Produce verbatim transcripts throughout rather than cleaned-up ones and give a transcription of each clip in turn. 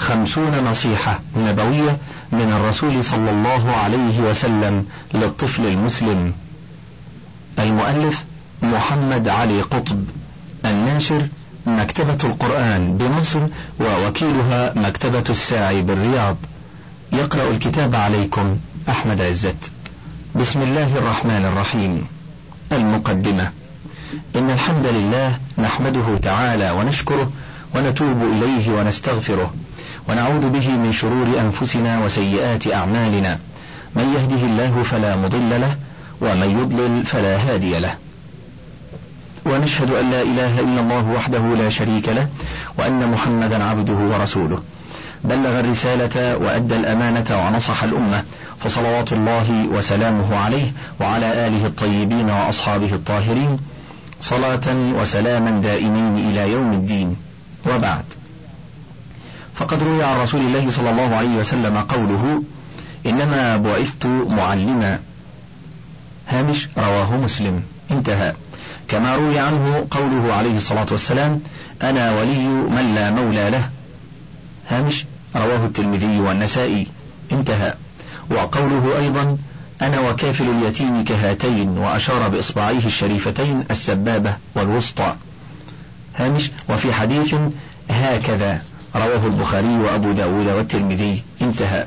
خمسون نصيحة نبوية من الرسول صلى الله عليه وسلم للطفل المسلم. المؤلف محمد علي قطب، الناشر مكتبة القرآن بمصر، ووكيلها مكتبة الساعي بالرياض. يقرأ الكتاب عليكم أحمد عزت. بسم الله الرحمن الرحيم. المقدمة. إن الحمد لله نحمده تعالى ونشكره ونتوب إليه ونستغفره ونعوذ به من شرور أنفسنا وسيئات أعمالنا، من يهده الله فلا مضل له ومن يضلل فلا هادي له، ونشهد أن لا إله إلا الله وحده لا شريك له وأن محمدا عبده ورسوله، بلغ الرسالة وأدى الأمانة ونصح الأمة، فصلوات الله وسلامه عليه وعلى آله الطيبين وأصحابه الطاهرين صلاة وسلاما دائمين إلى يوم الدين. وبعد، فقد روي عن رسول الله صلى الله عليه وسلم قوله: إنما بعثت معلما. هامش رواه مسلم. انتهى. كما روي عنه قوله عليه الصلاة والسلام: أنا ولي من لا مولى له. هامش رواه الترمذي والنسائي. انتهى. وقوله أيضا: أنا وكافل اليتيم كهاتين، وأشار بإصبعيه الشريفتين السبابة والوسطى. هامش وفي حديث هكذا، رواه البخاري وأبو داود والترمذي. انتهى.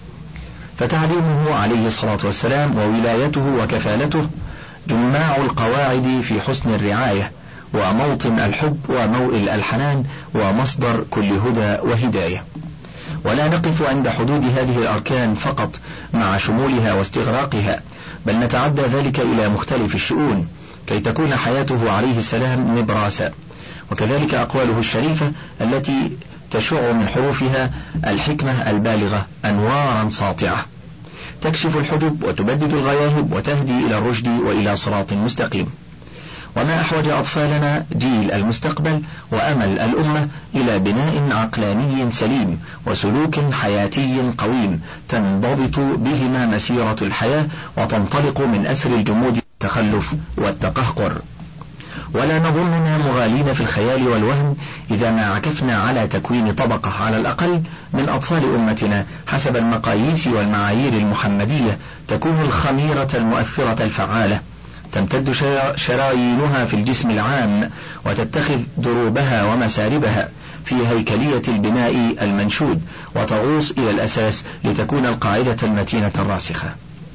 فتعليمه عليه الصلاة والسلام وولايته وكفالته جماع القواعد في حسن الرعاية، وموطن الحب وموئل الحنان، ومصدر كل هدى وهداية. ولا نقف عند حدود هذه الأركان فقط مع شمولها واستغراقها، بل نتعدى ذلك إلى مختلف الشؤون كي تكون حياته عليه السلام نبراسا، وكذلك أقواله الشريفة التي تشع من حروفها الحكمة البالغة أنوارا ساطعة تكشف الحجب وتبدد الغياهب وتهدي إلى الرشد وإلى صراط مستقيم. وما أحوج أطفالنا جيل المستقبل وأمل الأمة إلى بناء عقلاني سليم وسلوك حياتي قويم تنضبط بهما مسيرة الحياة وتنطلق من أسر الجمود والتخلف والتقهقر. ولا نظننا مغالين في الخيال والوهم إذا ما عكفنا على تكوين طبقة على الأقل من أطفال أمتنا حسب المقاييس والمعايير المحمدية تكون الخميرة المؤثرة الفعالة، تمتد شرايينها في الجسم العام وتتخذ دروبها ومساربها في هيكلية البناء المنشود، وتغوص إلى الأساس لتكون القاعدة المتينة الراسخة.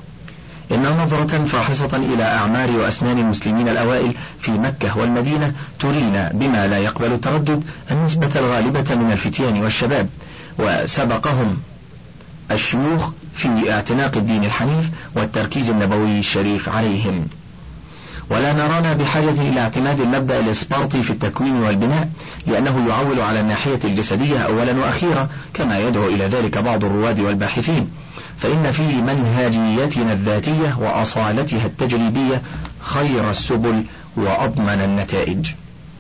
إن نظرة فاحصة إلى أعمار وأسنان المسلمين الأوائل في مكة والمدينة ترينا بما لا يقبل التردد النسبة الغالبة من الفتيان والشباب، وسبقهم الشيوخ في اعتناق الدين الحنيف والتركيز النبوي الشريف عليهم. ولا نرانا بحاجة إلى اعتماد المبدأ الإسبارطي في التكوين والبناء، لأنه يعول على الناحية الجسدية أولا وأخيرا كما يدعو إلى ذلك بعض الرواد والباحثين، فإن في منهجيتنا الذاتية وأصالتها التجريبية خير السبل وأضمن النتائج.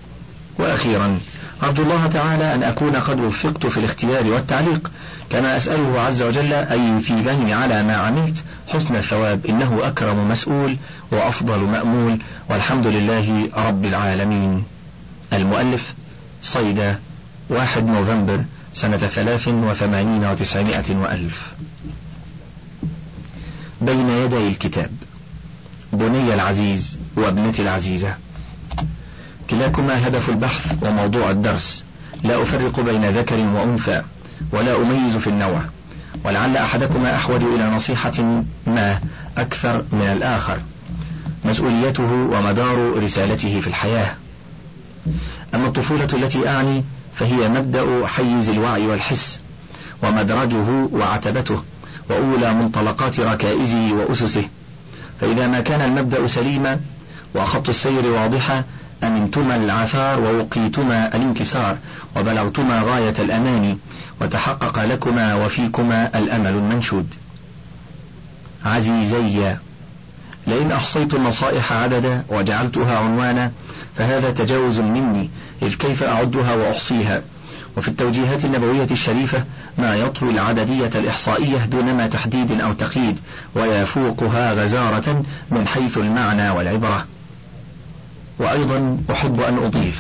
وأخيرا، أرجو الله تعالى أن أكون قد وفقت في الاختيار والتعليق، كما أسأله عز وجل أن يثيبني على ما عملت حسن الثواب، إنه أكرم مسؤول وأفضل مأمول، والحمد لله رب العالمين. المؤلف صيدا، واحد نوفمبر سنة ثلاث وثمانين وتسعمائة وألف. بين يدي الكتاب. بني العزيز وابنتي العزيزة، كلاكما هدف البحث وموضوع الدرس، لا أفرق بين ذكر وأنثى ولا أميز في النوع، ولعل أحدكما أحوج إلى نصيحة ما أكثر من الآخر، مسؤوليته ومدار رسالته في الحياة. أما الطفولة التي أعني فهي مبدأ حيز الوعي والحس، ومدرجه وعتبته، وأولى منطلقات ركائزه وأسسه. فإذا ما كان المبدأ سليما وخط السير واضحا أمنتما العثار ووقيتما الانكسار، وبلغتما غاية الأمان، وتحقق لكما وفيكما الأمل المنشود. عزيزي، لئن أحصيت النصائح عددا وجعلتها عنوانا فهذا تجاوز مني، إذ كيف أعدها وأحصيها؟ وفي التوجيهات النبوية الشريفة ما يطوي العددية الإحصائية دونما تحديد أو تقييد، ويفوقها غزارة من حيث المعنى والعبرة. وأيضا أحب أن أضيف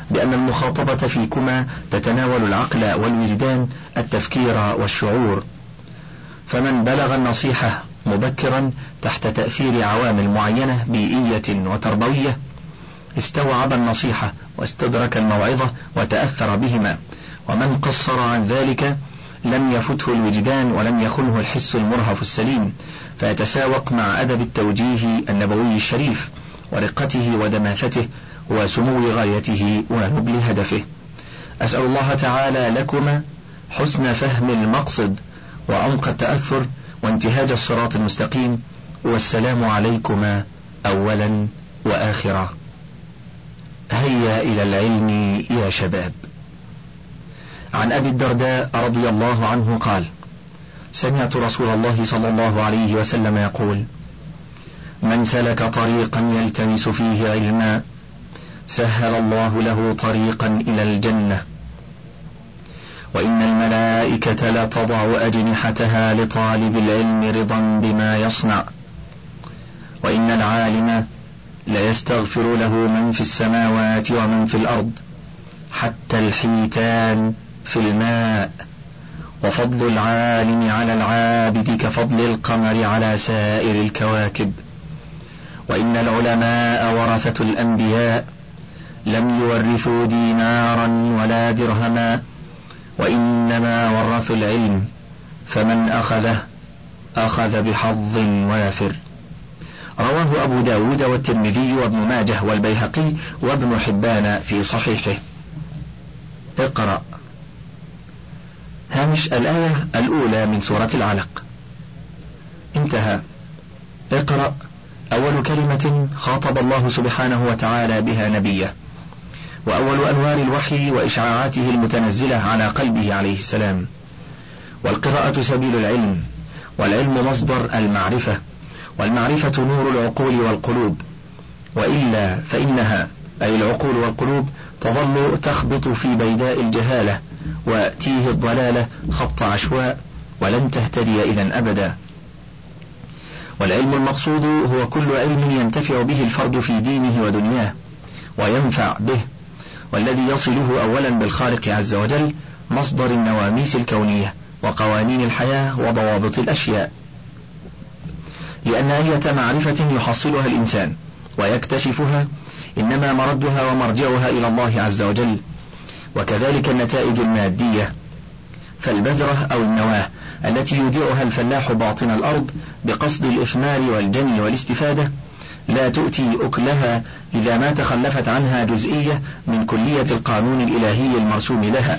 بأن المخاطبة فيكما تتناول العقل والوجدان، التفكير والشعور. فمن بلغ النصيحة مبكرا تحت تأثير عوامل معينة بيئية وتربوية استوعب النصيحة واستدرك الموعظة وتأثر بهما، ومن قصر عن ذلك لم يفته الوجدان ولم يخنه الحس المرهف السليم، فيتساوق مع أدب التوجيه النبوي الشريف ورقته ودماثته وسمو غايته ونبل هدفه. أسأل الله تعالى لكما حسن فهم المقصد وعمق التأثر وانتهاج الصراط المستقيم، والسلام عليكما أولا وآخرا. هيا إلى العلم يا شباب. عن أبي الدرداء رضي الله عنه قال: سمعت رسول الله صلى الله عليه وسلم يقول: من سلك طريقا يلتمس فيه علما سهل الله له طريقا إلى الجنة، وإن الملائكة لتضع أجنحتها لطالب العلم رضا بما يصنع، وإن العالم ليستغفر له من في السماوات ومن في الأرض حتى الحيتان في الماء، وفضل العالم على العابد كفضل القمر على سائر الكواكب، وإن العلماء ورثة الأنبياء لم يورثوا دينارا ولا درهما، وإنما ورثوا العلم، فمن أخذه أخذ بحظ وافر. رواه أبو داود والترمذي وابن ماجه والبيهقي وابن حبان في صحيحه. اقرأ. هامش الآية الأولى من سورة العلق. انتهى. اقرأ أول كلمة خاطب الله سبحانه وتعالى بها نبيه، وأول أنوار الوحي وإشعاعاته المتنزلة على قلبه عليه السلام. والقراءة سبيل العلم، والعلم مصدر المعرفة، والمعرفة نور العقول والقلوب، وإلا فإنها أي العقول والقلوب تظل تخبط في بيداء الجهالة وتيه الضلالة خبط عشواء، ولن تهتدي إذن أبدا. والعلم المقصود هو كل علم ينتفع به الفرد في دينه ودنياه وينفع به، والذي يصله أولا بالخالق عز وجل مصدر النواميس الكونية وقوانين الحياة وضوابط الأشياء، لأن أية معرفة يحصلها الإنسان ويكتشفها إنما مردها ومرجعها إلى الله عز وجل. وكذلك النتائج المادية، فالبذرة أو النواة التي يودعها الفلاح باطن الأرض بقصد الإثمار والجني والاستفادة لا تؤتي أكلها إذا ما تخلفت عنها جزئية من كلية القانون الإلهي المرسوم لها.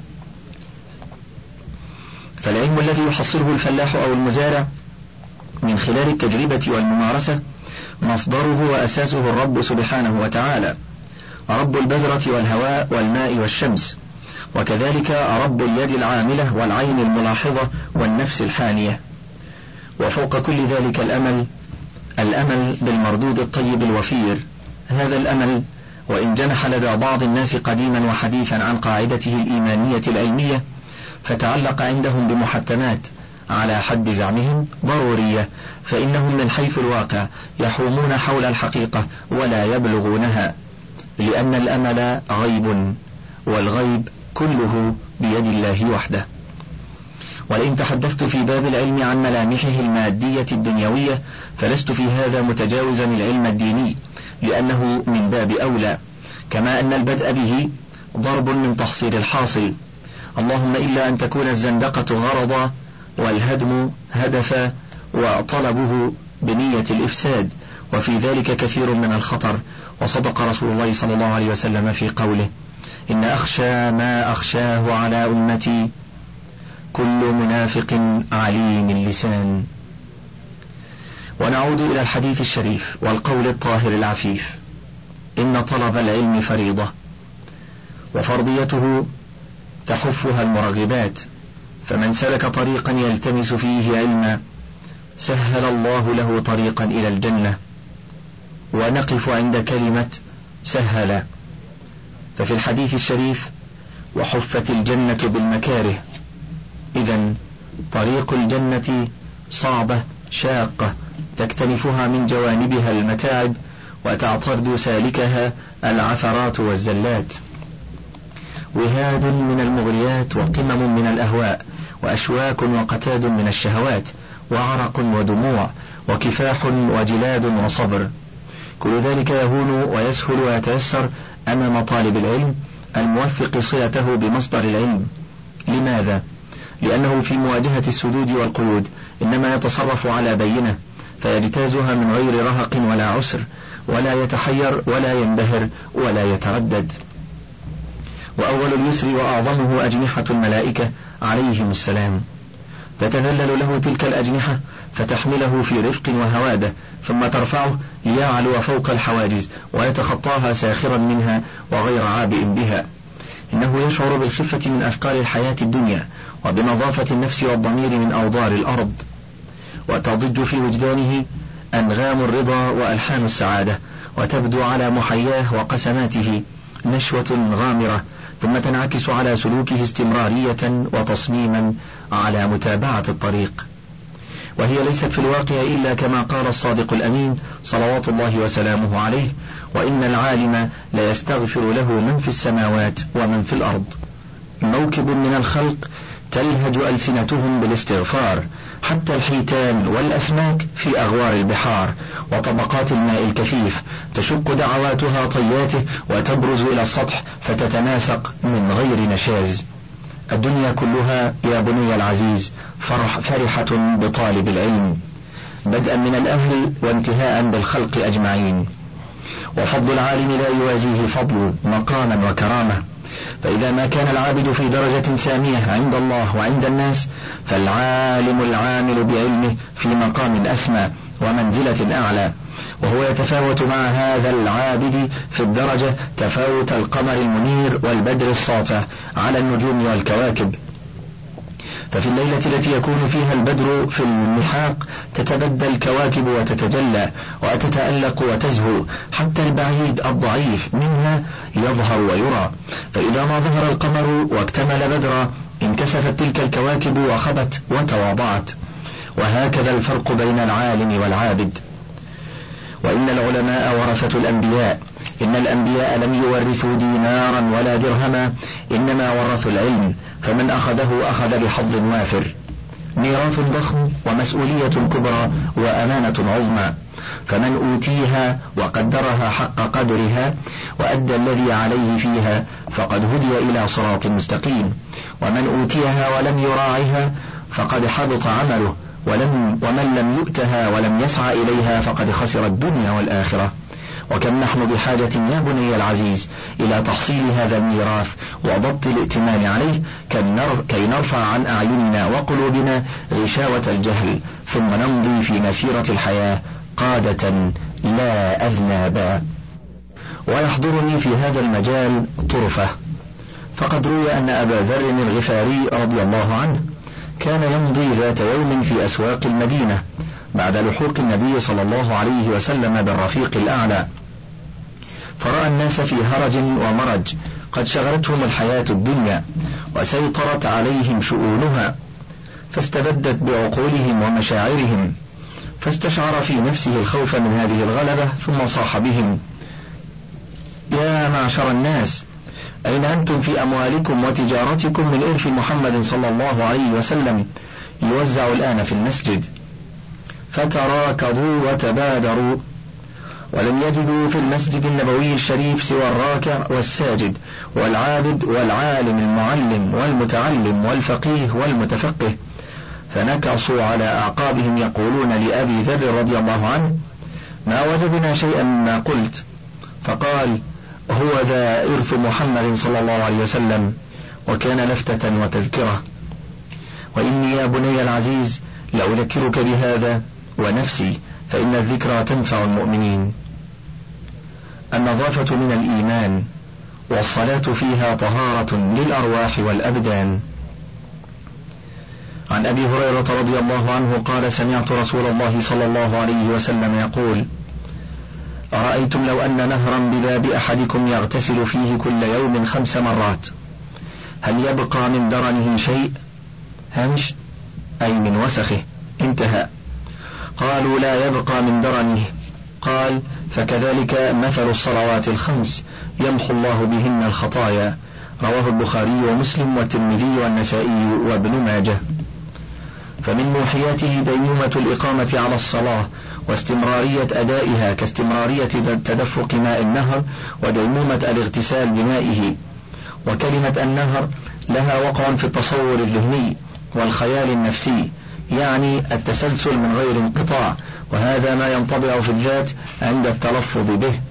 فالعلم الذي يحصله الفلاح أو المزارع من خلال التجربة والممارسة مصدره وأساسه الرب سبحانه وتعالى، رب البذرة والهواء والماء والشمس، وكذلك رب اليد العاملة والعين الملاحظة والنفس الحانية. وفوق كل ذلك الأمل، الأمل بالمردود الطيب الوفير. هذا الأمل وإن جنح لدى بعض الناس قديما وحديثا عن قاعدته الإيمانية العلمية، فتعلق عندهم بمحتمات على حد زعمهم ضرورية، فإنهم من حيث الواقع يحومون حول الحقيقة ولا يبلغونها، لأن الأمل غيب، والغيب كله بيد الله وحده. ولئن تحدثت في باب العلم عن ملامحه المادية الدنيوية فلست في هذا متجاوزا العلم الديني، لأنه من باب أولى، كما أن البدء به ضرب من تحصيل الحاصل، اللهم إلا أن تكون الزندقة غرضا والهدم هدفا وطلبه بنية الإفساد، وفي ذلك كثير من الخطر. وصدق رسول الله صلى الله عليه وسلم في قوله: إن أخشى ما أخشاه على أمتي كل منافق عليم اللسان. ونعود إلى الحديث الشريف والقول الطاهر العفيف: إن طلب العلم فريضة، وفرضيته تحفها المرغبات، فمن سلك طريقا يلتمس فيه علما سهل الله له طريقا إلى الجنة. ونقف عند كلمة سهل، ففي الحديث الشريف: وحفت الجنة بالمكاره. إذن طريق الجنة صعبة شاقة تكتنفها من جوانبها المتاعب وتعترض سالكها العثرات والزلات. وهاد من المغريات وقمم من الأهواء وأشواك وقتاد من الشهوات وعرق ودموع وكفاح وجلاد وصبر، كل ذلك يهون ويسهل ويتيسر أمام طالب العلم الموثق صلته بمصدر العلم. لماذا؟ لأنه في مواجهة السدود والقيود إنما يتصرف على بينة فيجتازها من غير رهق ولا عسر، ولا يتحير ولا ينبهر ولا يتردد. وأول اليسر وأعظمه أجنحة الملائكة عليهم السلام، تتذلل له تلك الأجنحة فتحمله في رفق وهوادة، ثم ترفعه ليعلو فوق الحواجز ويتخطاها ساخرا منها وغير عابئ بها. إنه يشعر بالخفة من أثقال الحياة الدنيا وبنظافة النفس والضمير من أوضار الأرض، وتضج في وجدانه أنغام الرضا وألحان السعادة، وتبدو على محياه وقسماته نشوة غامرة، ثم تنعكس على سلوكه استمرارية وتصميما على متابعة الطريق. وهي ليست في الواقع إلا كما قال الصادق الأمين صلوات الله وسلامه عليه: وإن العالم ليستغفر له من في السماوات ومن في الأرض. موكب من الخلق تلهج ألسنتهم بالاستغفار، حتى الحيتان والأسماك في أغوار البحار وطبقات الماء الكثيف تشق دعواتها طياته وتبرز إلى السطح فتتناسق من غير نشاز. الدنيا كلها يا بني العزيز فرح فرحة بطالب العلم، بدءا من الأهل وانتهاء بالخلق أجمعين. وفضل العالم لا يوازيه فضل مقاما وكرامة، فإذا ما كان العابد في درجة سامية عند الله وعند الناس، فالعالم العامل بعلمه في مقام أسمى ومنزلة أعلى، وهو يتفاوت مع هذا العابد في الدرجة تفاوت القمر المنير والبدر الساطع على النجوم والكواكب. ففي الليلة التي يكون فيها البدر في المحاق تتبدل الكواكب وتتجلى وتتألق وتزهو، حتى البعيد الضعيف منها يظهر ويرى، فإذا ما ظهر القمر واكتمل بدرا انكسفت تلك الكواكب وخبت وتواضعت. وهكذا الفرق بين العالم والعابد. وإن العلماء ورثة الأنبياء، إن الأنبياء لم يورثوا دينارا ولا درهما، إنما ورثوا العلم، فمن أخذه أخذ بحظ وافر. ميراث ضخم ومسؤولية كبرى وأمانة عظمى، فمن أوتيها وقدرها حق قدرها وأدى الذي عليه فيها فقد هدي إلى صراط مستقيم، ومن أوتيها ولم يراعها فقد حبط عمله، ولم ومن لم يؤتها ولم يسعى إليها فقد خسر الدنيا والآخرة. وكم نحن بحاجة يا بني العزيز إلى تحصيل هذا الميراث وضبط الائتمان عليه كي نرفع عن أعيننا وقلوبنا غشاوة الجهل، ثم نمضي في مسيرة الحياة قادة لا أذنابا. ويحضرني في هذا المجال طرفة، فقد روي أن أبا ذر الغفاري رضي الله عنه كان يمضي ذات يوم في أسواق المدينة بعد لحوق النبي صلى الله عليه وسلم بالرفيق الأعلى، فرأى الناس في هرج ومرج قد شغلتهم الحياة الدنيا وسيطرت عليهم شؤونها، فاستبدت بعقولهم ومشاعرهم، فاستشعر في نفسه الخوف من هذه الغلبة، ثم صاح بهم: يا معشر الناس، أين أنتم في أموالكم وتجارتكم من إرث محمد صلى الله عليه وسلم يوزع الآن في المسجد؟ فتراكضوا وتبادروا، ولم يجدوا في المسجد النبوي الشريف سوى الراكع والساجد والعابد والعالم المعلم والمتعلم والفقيه والمتفقه، فنكصوا على أعقابهم يقولون لأبي ذر رضي الله عنه: ما وجدنا شيئا مما قلت. فقال: هو ذا إرث محمد صلى الله عليه وسلم، وكان لفتة وتذكرة. وإني يا بني العزيز لأذكرك بهذا ونفسي، فإن الذكرى تنفع المؤمنين. النظافة من الإيمان، والصلاة فيها طهارة للأرواح والأبدان. عن أبي هريرة رضي الله عنه قال: سمعت رسول الله صلى الله عليه وسلم يقول: أرأيتم لو أن نهرا بباب أحدكم يغتسل فيه كل يوم خمس مرات، هل يبقى من درنه شيء؟ هامش أي من وسخه. انتهى. قالوا: لا يبقى من درنه. قال: فكذلك مثل الصلوات الخمس يمحو الله بهن الخطايا، رواه البخاري ومسلم والترمذي والنسائي وابن ماجه. فمن موحياته ديمومة الإقامة على الصلاة واستمرارية أدائها كاستمرارية تدفق ماء النهر وديمومة الاغتسال بمائه. وكلمة النهر لها وقع في التصور الذهني والخيال النفسي، يعني التسلسل من غير انقطاع، وهذا ما ينطبع في الذات عند التلفظ به.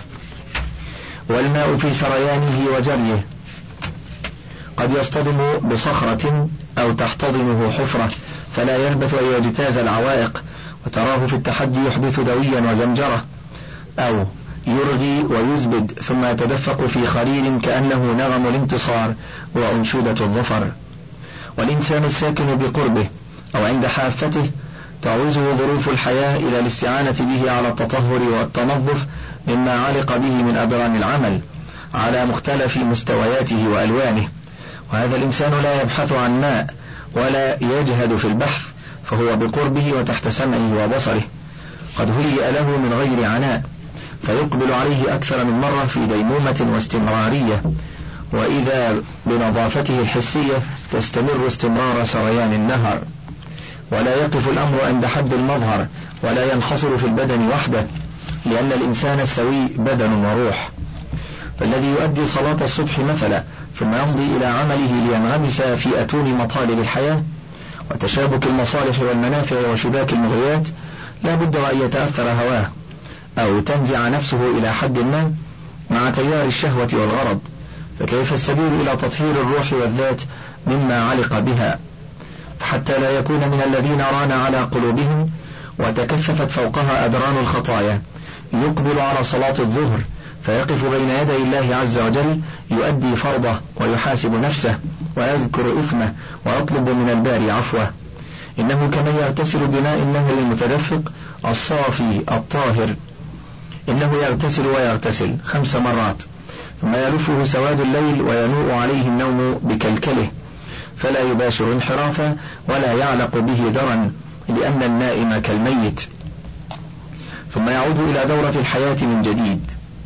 والماء في سريانه وجريه قد يصطدم بصخرة أو تحتضنه حفرة فلا يلبث أن يجتاز العوائق، وتراه في التحدي يحدث دويا وزمجرة، أو يرغي ويزبد ثم يتدفق في خليل كأنه نغم الانتصار وأنشودة الظفر. والإنسان الساكن بقربه أو عند حافته تعوزه ظروف الحياة إلى الاستعانة به على التطهر والتنظف مما علق به من أدران العمل على مختلف مستوياته وألوانه. وهذا الإنسان لا يبحث عن ماء ولا يجهد في البحث، فهو بقربه وتحت سمعه وبصره، قد هيئ له من غير عناء، فيقبل عليه أكثر من مرة في ديمومة واستمرارية. وإذا بنظافته الحسية تستمر استمرار سريان النهر، ولا يقف الأمر عند حد المظهر ولا ينحصر في البدن وحده، لأن الإنسان السوي بدن وروح. فالذي يؤدي صلاة الصبح مثلا ثم يمضي إلى عمله لينغمس في أتون مطالب الحياة وتشابك المصالح والمنافع وشباك المغريات، لا بد أن يتأثر هواه أو تنزع نفسه إلى حد ما مع تيار الشهوة والغرض، فكيف السبيل إلى تطهير الروح والذات مما علق بها، حتى لا يكون من الذين ران على قلوبهم وتكثفت فوقها أدران الخطايا، يقبل على صلاة الظهر فيقف بين يدي الله عز وجل يؤدي فرضه ويحاسب نفسه ويذكر إثمه ويطلب من الباري عفوه. إنه كمن يغتسل بماء النهر المتدفق الصافي الطاهر، إنه يغتسل ويغتسل خمس مرات ثم يلفه سواد الليل وينوء عليه النوم بكلكله، فلا يباشر انحرافا ولا يعلق به درا، لأن النائم كالميت، ثم يعود إلى دورة الحياة من جديد.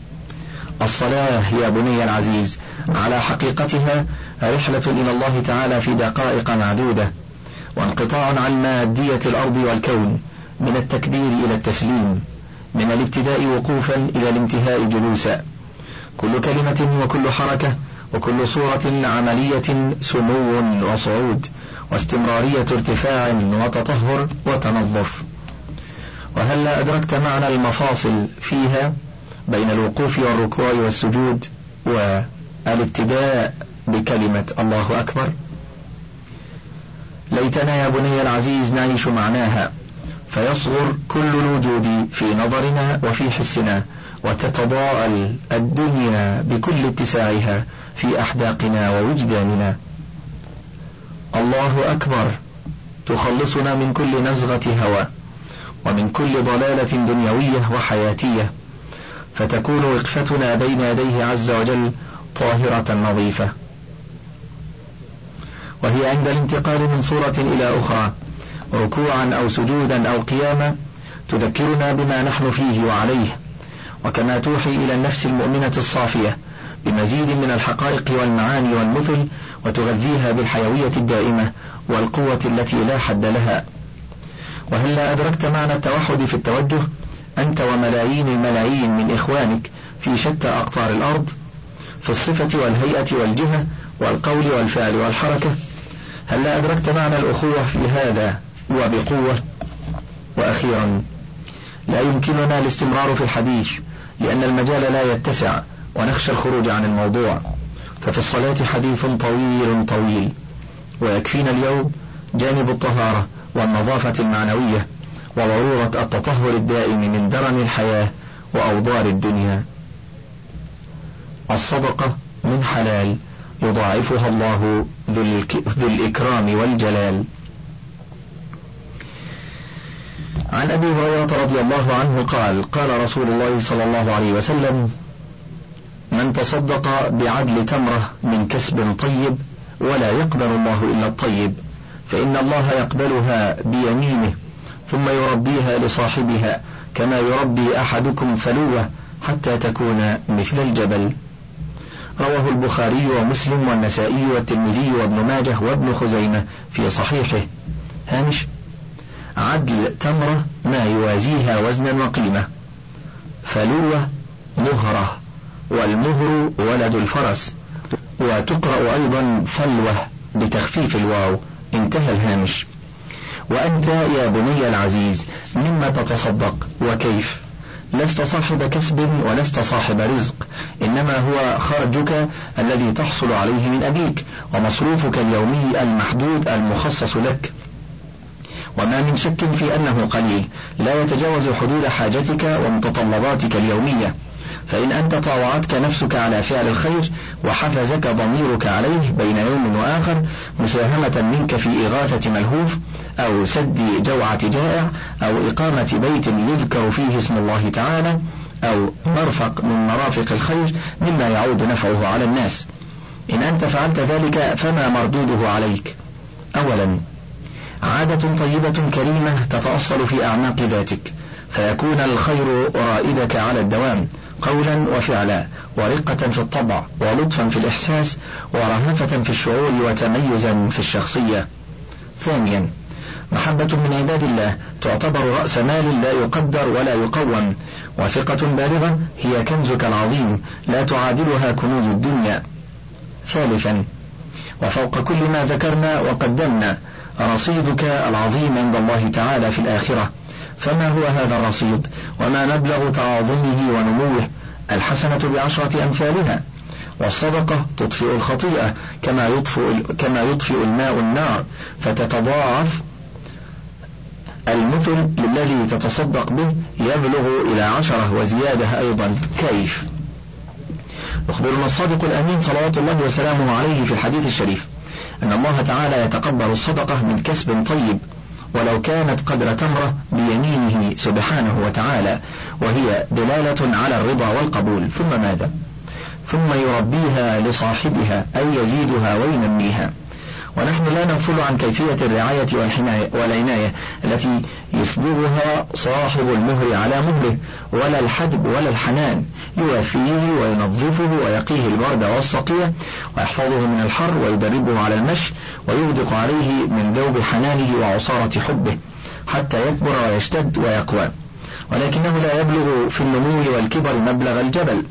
الصلاة يا بني العزيز على حقيقتها رحلة إلى الله تعالى في دقائق معدودة، وانقطاع عن مادية الأرض والكون، من التكبير إلى التسليم، من الابتداء وقوفا إلى الانتهاء جلوسا. كل كلمة وكل حركة وكل صورة عملية سمو وصعود واستمرارية ارتفاع وتطهر وتنظف. وهلا أدركت معنى المفاصل فيها بين الوقوف والركوع والسجود والابتداء بكلمة الله أكبر؟ ليتنا يا بني العزيز نعيش معناها، فيصغر كل الوجود في نظرنا وفي حسنا، وتتضاءل الدنيا بكل اتساعها في أحداقنا ووجداننا. الله أكبر تخلصنا من كل نزغة هوى ومن كل ضلالة دنيوية وحياتية، فتكون وقفتنا بين يديه عز وجل طاهرة نظيفة. وهي عند الانتقال من صورة إلى أخرى ركوعا أو سجودا أو قياما تذكرنا بما نحن فيه وعليه، وكما توحي إلى النفس المؤمنة الصافية بمزيد من الحقائق والمعاني والمثل، وتغذيها بالحيوية الدائمة والقوة التي لا حد لها. وهلا أدركت معنى التوحد في التوجه أنت وملايين الملايين من إخوانك في شتى أقطار الأرض، في الصفة والهيئة والجهة والقول والفعل والحركة. هلا أدركت معنى الأخوة في هذا وبقوة. وأخيرا لا يمكننا الاستمرار في الحديث لأن المجال لا يتسع ونخشى الخروج عن الموضوع، ففي الصلاة حديث طويل طويل، ويكفينا اليوم جانب الطهارة والنظافة المعنوية وضرورة التطهر الدائم من درن الحياة وأوضار الدنيا. الصدقة من حلال يضاعفها الله ذو الإكرام والجلال. عن أبي هريرة رضي الله عنه قال: قال رسول الله صلى الله عليه وسلم: من تصدق بعدل تمرة من كسب طيب ولا يقبل الله إلا الطيب، فإن الله يقبلها بيمينه ثم يربيها لصاحبها كما يربي أحدكم فلوة حتى تكون مثل الجبل. رواه البخاري ومسلم والنسائي والترمذي وابن ماجه وابن خزيمة في صحيحه. هامش: عدل تمرة ما يوازيها وزنا وقيمة. فلوة مهرة، والمهر ولد الفرس، وتقرأ أيضا فلوة بتخفيف الواو. انتهى الهامش. وأنت يا بني العزيز مما تتصدق وكيف؟ لست صاحب كسب ولست صاحب رزق، إنما هو خرجك الذي تحصل عليه من أبيك، ومصروفك اليومي المحدود المخصص لك، وما من شك في أنه قليل لا يتجاوز حدود حاجتك ومتطلباتك اليومية. فإن أنت طاوعتك نفسك على فعل الخير وحفزك ضميرك عليه بين يوم وآخر، مساهمة منك في إغاثة ملهوف، أو سد جوعة جائع، أو إقامة بيت يذكر فيه اسم الله تعالى، أو مرفق من مرافق الخير مما يعود نفعه على الناس، إن أنت فعلت ذلك فما مردوده عليك؟ أولا، عادة طيبة كريمة تتأصل في أعماق ذاتك، فيكون الخير رائدك على الدوام، قولا وفعلا، ورقة في الطبع، ولطفا في الإحساس، ورهفة في الشعور، وتميزا في الشخصية. ثانيا، محبة من عباد الله تعتبر رأس مال لا يقدر ولا يقوم، وثقة بالغة هي كنزك العظيم لا تعادلها كنوز الدنيا. ثالثا، وفوق كل ما ذكرنا وقدمنا، رصيدك العظيم عند الله تعالى في الآخرة. فما هو هذا الرصيد؟ وما مبلغ تعاظمه ونموه؟ الحسنة بعشرة أمثالها، والصدقة تطفئ الخطيئة كما يطفئ, كما يطفئ الماء النار، فتتضاعف المثل للذي تتصدق به يبلغ إلى عشرة وزيادة أيضا. كيف؟ يخبرنا الصادق الأمين صلوات الله وسلامه عليه في الحديث الشريف أن الله تعالى يتقبل الصدقة من كسب طيب ولو كانت قدر تمرة بيمينه سبحانه وتعالى، وهي دلالة على الرضا والقبول. ثم ماذا؟ ثم يربيها لصاحبها أي يزيدها وينميها. ونحن لا نغفل عن كيفية الرعاية والحماية والعناية التي يسبغها صاحب المهر على مهره، ولا الحدب ولا الحنان، يوفيه وينظفه ويقيه البرد والصقيع، ويحفظه من الحر، ويدربه على المشي، ويغدق عليه من ذوب حنانه وعصارة حبه حتى يكبر ويشتد ويقوى، ولكنه لا يبلغ في النمو والكبر مبلغ الجبل.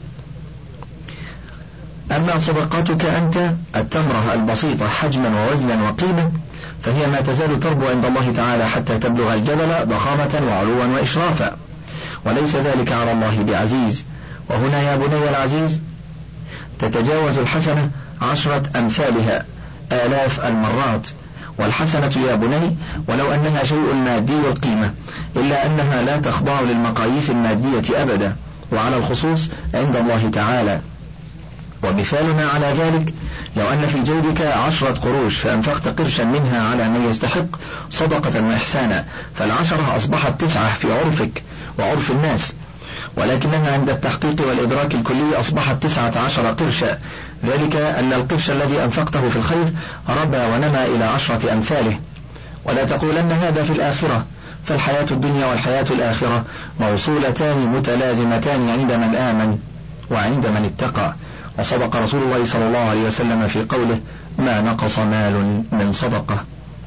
أما صدقاتك أنت التمرة البسيطة حجما ووزنا وقيمة، فهي ما تزال تربو عند الله تعالى حتى تبلغ الجبل ضخامة وعلوا وإشرافا، وليس ذلك على الله بعزيز. وهنا يا بني العزيز تتجاوز الحسنة عشرة أمثالها آلاف المرات. والحسنة يا بني ولو أنها شيء مادي القيمة، إلا أنها لا تخضع للمقاييس المادية أبدا، وعلى الخصوص عند الله تعالى. ومثالنا على ذلك لو أن في جيبك عشرة قروش فأنفقت قرشا منها على من يستحق صدقة وإحسانا، فالعشرة أصبحت تسعة في عرفك وعرف الناس، ولكنها عند التحقيق والإدراك الكلي أصبحت تسعة عشر قرشا، ذلك أن القرش الذي أنفقته في الخير ربى ونمى إلى عشرة أمثاله. ولا تقولن هذا في الآخرة، فالحياة الدنيا والحياة الآخرة موصولتان متلازمتان عند من آمن وعند من اتقى. وصدق رسول الله صلى الله عليه وسلم في قوله: ما نقص مال من صدقة.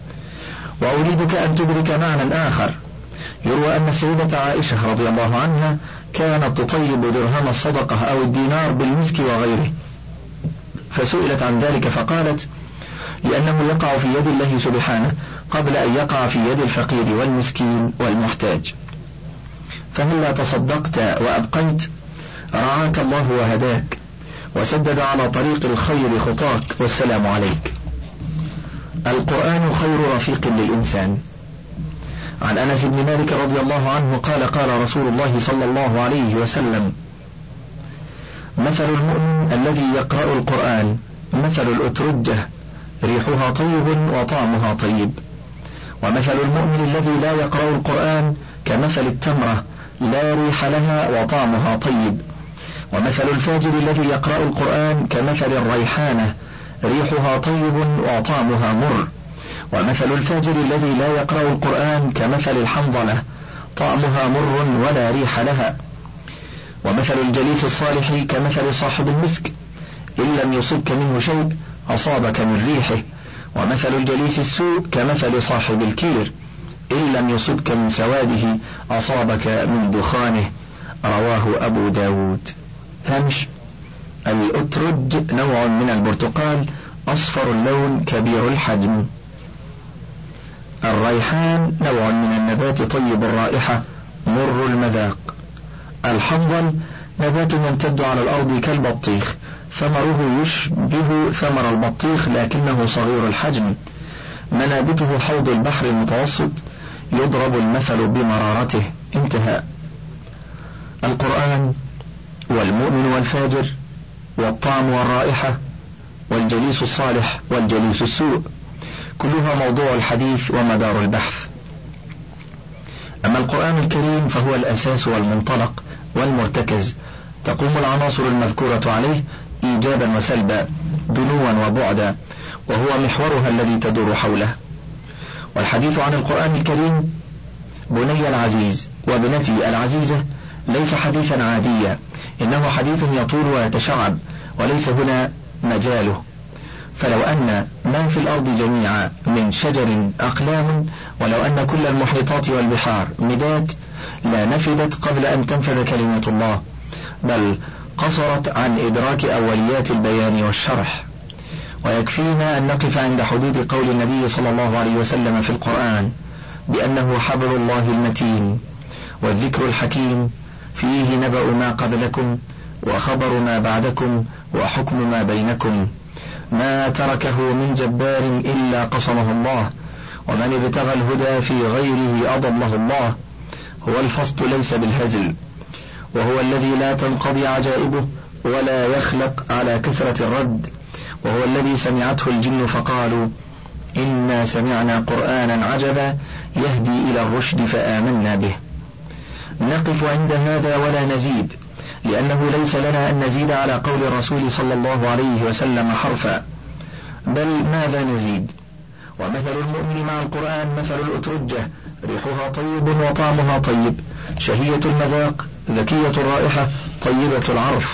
وأريدك أن تدرك معنى آخر. يروى أن السيدة عائشة رضي الله عنها كانت تطيب درهم الصدقة أو الدينار بالمسك وغيره، فسئلت عن ذلك فقالت: لأنه يقع في يد الله سبحانه قبل أن يقع في يد الفقير والمسكين والمحتاج. فهلا تصدقت وأبقيت؟ رعاك الله وهداك وسدد على طريق الخير خطاك، والسلام عليك. القرآن خير رفيق للإنسان. عن أنس بن مالك رضي الله عنه قال: قال رسول الله صلى الله عليه وسلم: مثل المؤمن الذي يقرأ القرآن مثل الأترجة ريحها طيب وطعمها طيب، ومثل المؤمن الذي لا يقرأ القرآن كمثل التمرة لا ريح لها وطعمها طيب، ومثل الفاجر الذي يقرأ القرآن كمثل الريحانة ريحها طيب وطعمها مر، ومثل الفاجر الذي لا يقرأ القرآن كمثل الحنظلة طعمها مر ولا ريح لها، ومثل الجليس الصالح كمثل صاحب المسك إن لم يصبك منه شيء أصابك من ريحه، ومثل الجليس السوء كمثل صاحب الكير، إن لم يصبك من سواده أصابك من دخانه. رواه أبو داود. هامش: الأترج نوع من البرتقال أصفر اللون كبير الحجم. الريحان نوع من النبات طيب الرائحة مر المذاق. الحنظل نبات يمتد على الأرض كالبطيخ، ثمره يشبه ثمر البطيخ لكنه صغير الحجم، منابته حوض البحر المتوسط، يضرب المثل بمرارته. انتهاء. القرآن والمؤمن والفاجر والطعم والرائحة والجليس الصالح والجليس السوء كلها موضوع الحديث ومدار البحث. أما القرآن الكريم فهو الأساس والمنطلق والمرتكز، تقوم العناصر المذكورة عليه إيجابا وسلبا، دنوا وبعدا، وهو محورها الذي تدور حوله. والحديث عن القرآن الكريم بني العزيز وابنتي العزيزة ليس حديثا عاديا، إنه حديث يطول ويتشعب وليس هنا مجاله. فلو أن ما في الأرض جميعا من شجر أقلام، ولو أن كل المحيطات والبحار مداد، لا نفدت قبل أن تنفذ كلمة الله، بل قصرت عن إدراك أوليات البيان والشرح. ويكفينا أن نقف عند حدود قول النبي صلى الله عليه وسلم في القرآن بأنه حبل الله المتين والذكر الحكيم، فيه نبأ ما قبلكم وخبر ما بعدكم وحكم ما بينكم، ما تركه من جبار إلا قصمه الله، ومن ابتغى الهدى في غيره أضله الله. هو الفصل ليس بالهزل، وهو الذي لا تنقضي عجائبه ولا يخلق على كثرة الرد، وهو الذي سمعته الجن فقالوا إنا سمعنا قرآنا عجبا يهدي إلى الرشد فآمنا به. نقف عند هذا ولا نزيد، لأنه ليس لنا أن نزيد على قول الرسول صلى الله عليه وسلم حرفا، بل ماذا نزيد؟ ومثل المؤمن مع القرآن مثل الأترجة، ريحها طيب وطعمها طيب، شهية المذاق، ذكية الرائحة، طيبة العرف.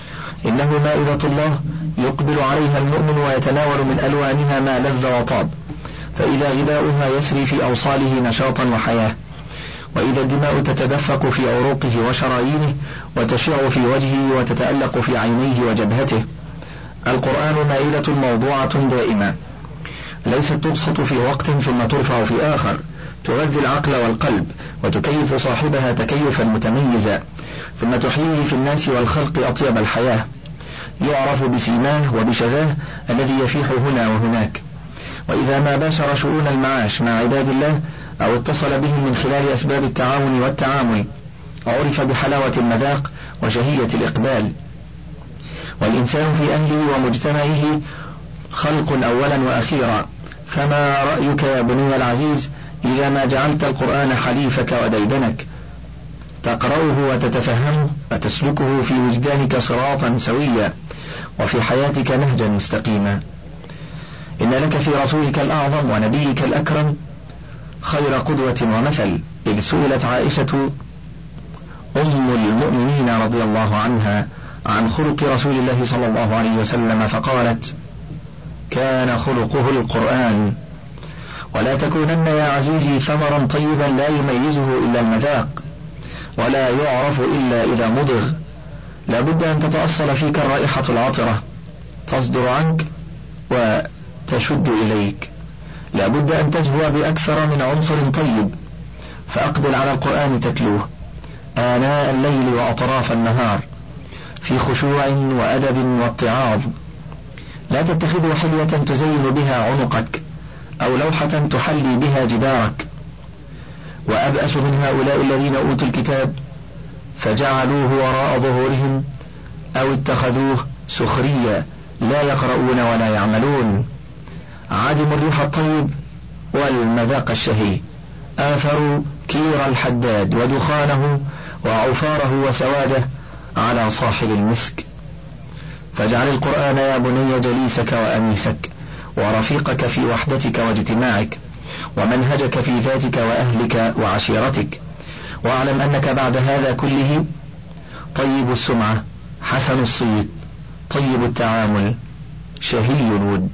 إنه مائدة الله يقبل عليها المؤمن ويتناول من ألوانها ما لذ وطاب، فإذا غذاؤها يسري في أوصاله نشاطا وحياة، وإذا الدماء تتدفق في عروقه وشرايينه وتشع في وجهه وتتألق في عينيه وجبهته. القرآن مائدة موضوعة دائمة، ليست تبسط في وقت ثم ترفع في آخر، تغذي العقل والقلب وتكيف صاحبها تكيفا متميزا، ثم تحييه في الناس والخلق أطيب الحياة، يعرف بسيماه وبشذاه الذي يفيح هنا وهناك. وإذا ما باشر شؤون المعاش مع عباد الله أو اتصل بهم من خلال أسباب التعاون والتعامل، عرف بحلاوة المذاق وشهية الإقبال. والإنسان في أهله ومجتمعه خلق أولا وأخيرا، فما رأيك يا بني العزيز إذا ما جعلت القرآن حليفك وديدنك، تقرأه وتتفهمه وتسلكه في وجدانك صراطا سويا وفي حياتك نهجا مستقيما. إن لك في رسولك الأعظم ونبيك الأكرم خير قدوة ومثل، إذ سئلت عائشة أم المؤمنين رضي الله عنها عن خلق رسول الله صلى الله عليه وسلم فقالت: كان خلقه القرآن. ولا تكونن يا عزيزي ثمرا طيبا لا يميزه إلا المذاق، ولا يعرف إلا إذا مضغ. لا بد أن تتأصل فيك الرائحة العطرة، تصدر عنك وتشد إليك. لا بد أن تزهو بأكثر من عنصر طيب، فأقبل على القرآن تتلوه آناء الليل وأطراف النهار في خشوع وأدب واتعاظ. لا تتخذ حلية تزين بها عنقك أو لوحة تحلي بها جدارك. وأبأس من هؤلاء الذين أوتوا الكتاب فجعلوه وراء ظهورهم أو اتخذوه سخريا، لا يقرؤون ولا يعملون. عدموا الريح الطيب والمذاق الشهي، آثروا كير الحداد ودخانه وعفاره وسواده على صاحب المسك. فاجعل القرآن يا بني جليسك وأنيسك ورفيقك في وحدتك واجتماعك ومنهجك في ذاتك وأهلك وعشيرتك، واعلم أنك بعد هذا كله طيب السمعة حسن الصيت طيب التعامل، شهي الود.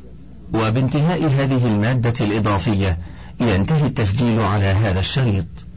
وبانتهاء هذه المادة الإضافية ينتهي التسجيل على هذا الشريط.